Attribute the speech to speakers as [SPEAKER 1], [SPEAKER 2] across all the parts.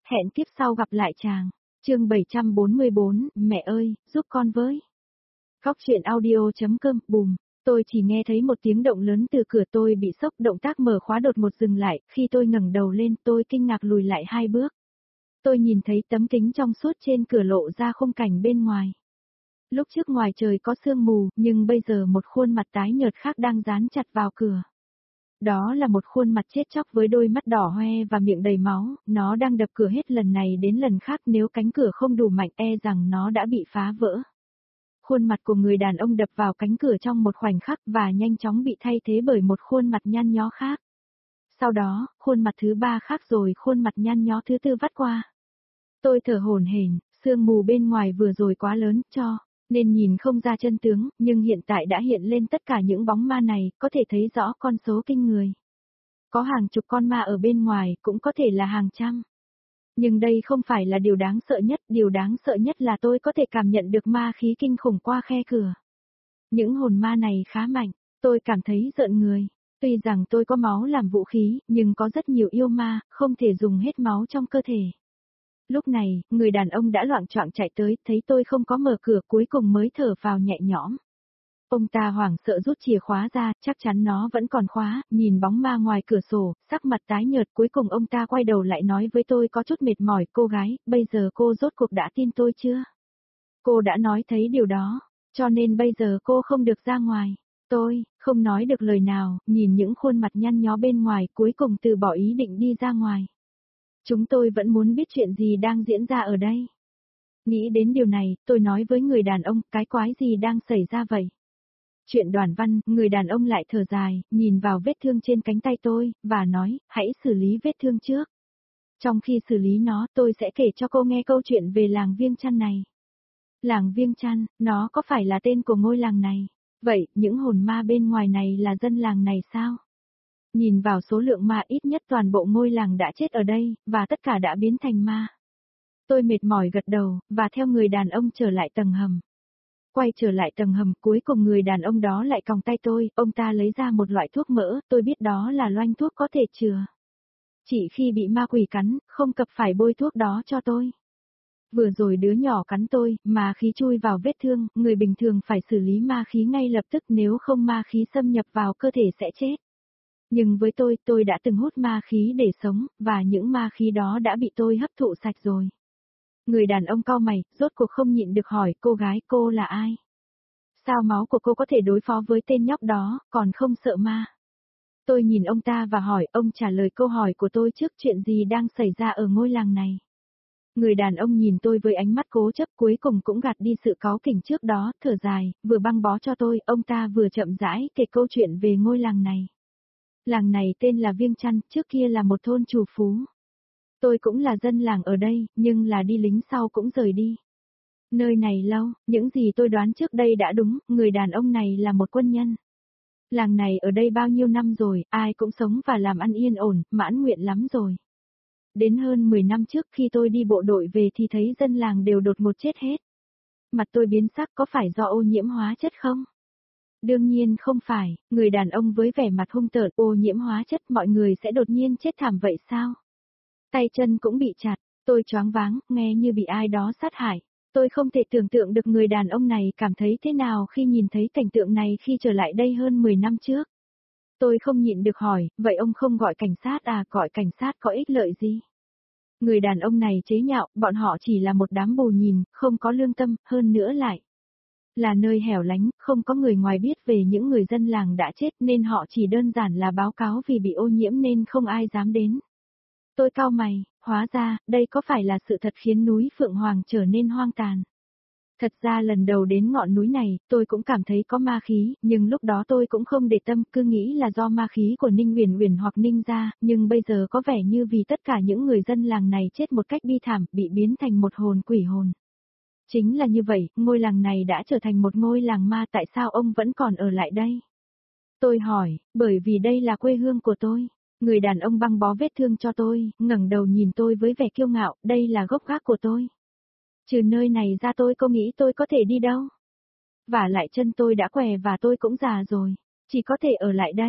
[SPEAKER 1] Hẹn kiếp sau gặp lại chàng. Chương 744, mẹ ơi, giúp con với. Góc truyện audio.com, bùm. Tôi chỉ nghe thấy một tiếng động lớn từ cửa, tôi bị sốc, động tác mở khóa đột ngột dừng lại, khi tôi ngẩng đầu lên tôi kinh ngạc lùi lại 2 bước. Tôi nhìn thấy tấm kính trong suốt trên cửa lộ ra khung cảnh bên ngoài. Lúc trước ngoài trời có sương mù, nhưng bây giờ một khuôn mặt tái nhợt khác đang dán chặt vào cửa. Đó là một khuôn mặt chết chóc với đôi mắt đỏ hoe và miệng đầy máu, nó đang đập cửa hết lần này đến lần khác, nếu cánh cửa không đủ mạnh e rằng nó đã bị phá vỡ. Khuôn mặt của người đàn ông đập vào cánh cửa trong một khoảnh khắc và nhanh chóng bị thay thế bởi một khuôn mặt nhăn nhó khác. Sau đó, khuôn mặt thứ 3 khác rồi khuôn mặt nhăn nhó thứ 4 vắt qua. Tôi thở hổn hển, sương mù bên ngoài vừa rồi quá lớn nên nhìn không ra chân tướng, nhưng hiện tại đã hiện lên tất cả những bóng ma này, có thể thấy rõ con số kinh người. Có hàng chục con ma ở bên ngoài, cũng có thể là hàng trăm. Nhưng đây không phải là điều đáng sợ nhất, điều đáng sợ nhất là tôi có thể cảm nhận được ma khí kinh khủng qua khe cửa. Những hồn ma này khá mạnh, tôi cảm thấy rợn người. Tuy rằng tôi có máu làm vũ khí, nhưng có rất nhiều yêu ma, không thể dùng hết máu trong cơ thể. Lúc này, người đàn ông đã loạng choạng chạy tới, thấy tôi không có mở cửa, cuối cùng mới thở vào nhẹ nhõm. Ông ta hoảng sợ rút chìa khóa ra, chắc chắn nó vẫn còn khóa, nhìn bóng ma ngoài cửa sổ, sắc mặt tái nhợt, cuối cùng ông ta quay đầu lại nói với tôi có chút mệt mỏi, cô gái, bây giờ cô rốt cuộc đã tin tôi chưa? Cô đã nói thấy điều đó, cho nên bây giờ cô không được ra ngoài. Tôi, không nói được lời nào, nhìn những khuôn mặt nhăn nhó bên ngoài, cuối cùng từ bỏ ý định đi ra ngoài. Chúng tôi vẫn muốn biết chuyện gì đang diễn ra ở đây. Nghĩ đến điều này, tôi nói với người đàn ông, cái quái gì đang xảy ra vậy? Chuyện Đoàn Văn, người đàn ông lại thở dài, nhìn vào vết thương trên cánh tay tôi, và nói, hãy xử lý vết thương trước. Trong khi xử lý nó, tôi sẽ kể cho cô nghe câu chuyện về làng Viêng Chăn này. Làng Viêng Chăn, nó có phải là tên của ngôi làng này? Vậy, những hồn ma bên ngoài này là dân làng này sao? Nhìn vào số lượng ma, ít nhất toàn bộ ngôi làng đã chết ở đây, và tất cả đã biến thành ma. Tôi mệt mỏi gật đầu, và theo người đàn ông trở lại tầng hầm. Quay trở lại tầng hầm, cuối cùng người đàn ông đó lại còng tay tôi, ông ta lấy ra một loại thuốc mỡ, tôi biết đó là loanh thuốc có thể chữa. Chỉ khi bị ma quỷ cắn, không cần phải bôi thuốc đó cho tôi. Vừa rồi đứa nhỏ cắn tôi, ma khí chui vào vết thương, người bình thường phải xử lý ma khí ngay lập tức, nếu không ma khí xâm nhập vào cơ thể sẽ chết. Nhưng với tôi đã từng hút ma khí để sống, và những ma khí đó đã bị tôi hấp thụ sạch rồi. Người đàn ông cau mày, rốt cuộc không nhịn được hỏi, cô gái, cô là ai? Sao máu của cô có thể đối phó với tên nhóc đó, còn không sợ ma? Tôi nhìn ông ta và hỏi, ông trả lời câu hỏi của tôi trước, chuyện gì đang xảy ra ở ngôi làng này? Người đàn ông nhìn tôi với ánh mắt cố chấp, cuối cùng cũng gạt đi sự cáu kỉnh trước đó, thở dài, vừa băng bó cho tôi, ông ta vừa chậm rãi kể câu chuyện về ngôi làng này. Làng này tên là Viêng Chăn, trước kia là một thôn trù phú. Tôi cũng là dân làng ở đây, nhưng là đi lính sau cũng rời đi. Nơi này lâu, những gì tôi đoán trước đây đã đúng, người đàn ông này là một quân nhân. Làng này ở đây bao nhiêu năm rồi, ai cũng sống và làm ăn yên ổn, mãn nguyện lắm rồi. Đến hơn 10 năm trước khi tôi đi bộ đội về thì thấy dân làng đều đột ngột chết hết. Mặt tôi biến sắc, có phải do ô nhiễm hóa chất không? Đương nhiên không phải, người đàn ông với vẻ mặt hung tợn, ô nhiễm hóa chất mọi người sẽ đột nhiên chết thảm vậy sao? Tay chân cũng bị chặt, tôi choáng váng, nghe như bị ai đó sát hại. Tôi không thể tưởng tượng được người đàn ông này cảm thấy thế nào khi nhìn thấy cảnh tượng này khi trở lại đây hơn 10 năm trước. Tôi không nhịn được hỏi, vậy ông không gọi cảnh sát à, gọi cảnh sát có ích lợi gì? Người đàn ông này chế nhạo, bọn họ chỉ là một đám bù nhìn, không có lương tâm, hơn nữa lại là nơi hẻo lánh, không có người ngoài biết về những người dân làng đã chết nên họ chỉ đơn giản là báo cáo vì bị ô nhiễm nên không ai dám đến. Tôi cau mày, hóa ra, đây có phải là sự thật khiến núi Phượng Hoàng trở nên hoang tàn. Thật ra lần đầu đến ngọn núi này, tôi cũng cảm thấy có ma khí, nhưng lúc đó tôi cũng không để tâm, cứ nghĩ là do ma khí của Ninh Uyển Uyển hoặc Ninh gia, nhưng bây giờ có vẻ như vì tất cả những người dân làng này chết một cách bi thảm, bị biến thành một hồn quỷ hồn. Chính là như vậy, ngôi làng này đã trở thành một ngôi làng ma, tại sao ông vẫn còn ở lại đây? Tôi hỏi, bởi vì đây là quê hương của tôi. Người đàn ông băng bó vết thương cho tôi, ngẩng đầu nhìn tôi với vẻ kiêu ngạo, đây là gốc gác của tôi. Trừ nơi này ra tôi có nghĩ tôi có thể đi đâu. Vả lại chân tôi đã què và tôi cũng già rồi, chỉ có thể ở lại đây.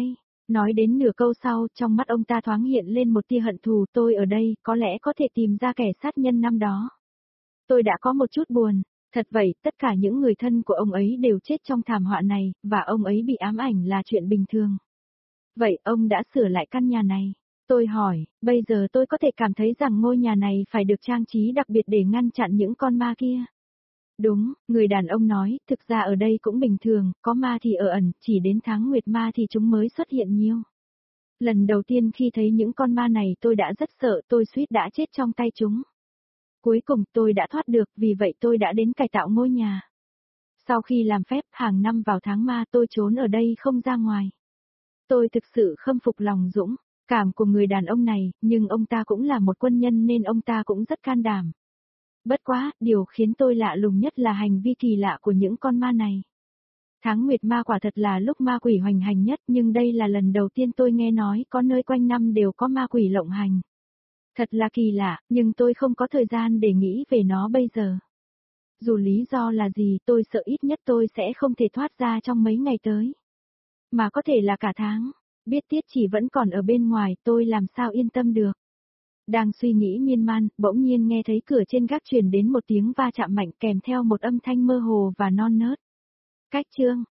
[SPEAKER 1] Nói đến nửa câu sau, trong mắt ông ta thoáng hiện lên một tia hận thù, tôi ở đây, có lẽ có thể tìm ra kẻ sát nhân năm đó. Tôi đã có một chút buồn, thật vậy, tất cả những người thân của ông ấy đều chết trong thảm họa này, và ông ấy bị ám ảnh là chuyện bình thường. Vậy ông đã sửa lại căn nhà này? Tôi hỏi, bây giờ tôi có thể cảm thấy rằng ngôi nhà này phải được trang trí đặc biệt để ngăn chặn những con ma kia. Đúng, người đàn ông nói, thực ra ở đây cũng bình thường, có ma thì ở ẩn, chỉ đến tháng nguyệt ma thì chúng mới xuất hiện nhiều. Lần đầu tiên khi thấy những con ma này tôi đã rất sợ, tôi suýt đã chết trong tay chúng. Cuối cùng tôi đã thoát được, vì vậy tôi đã đến cải tạo ngôi nhà. Sau khi làm phép, hàng năm vào tháng ma tôi trốn ở đây không ra ngoài. Tôi thực sự khâm phục lòng dũng cảm của người đàn ông này, nhưng ông ta cũng là một quân nhân nên ông ta cũng rất can đảm. Bất quá, điều khiến tôi lạ lùng nhất là hành vi kỳ lạ của những con ma này. Tháng nguyệt ma quả thật là lúc ma quỷ hoành hành nhất, nhưng đây là lần đầu tiên tôi nghe nói có nơi quanh năm đều có ma quỷ lộng hành. Thật là kỳ lạ, nhưng tôi không có thời gian để nghĩ về nó bây giờ. Dù lý do là gì, tôi sợ ít nhất tôi sẽ không thể thoát ra trong mấy ngày tới. Mà có thể là cả tháng. Biết Tiết Chỉ vẫn còn ở bên ngoài, tôi làm sao yên tâm được. Đang suy nghĩ miên man, bỗng nhiên nghe thấy cửa trên gác truyền đến một tiếng va chạm mạnh kèm theo một âm thanh mơ hồ và non nớt. Cách chương.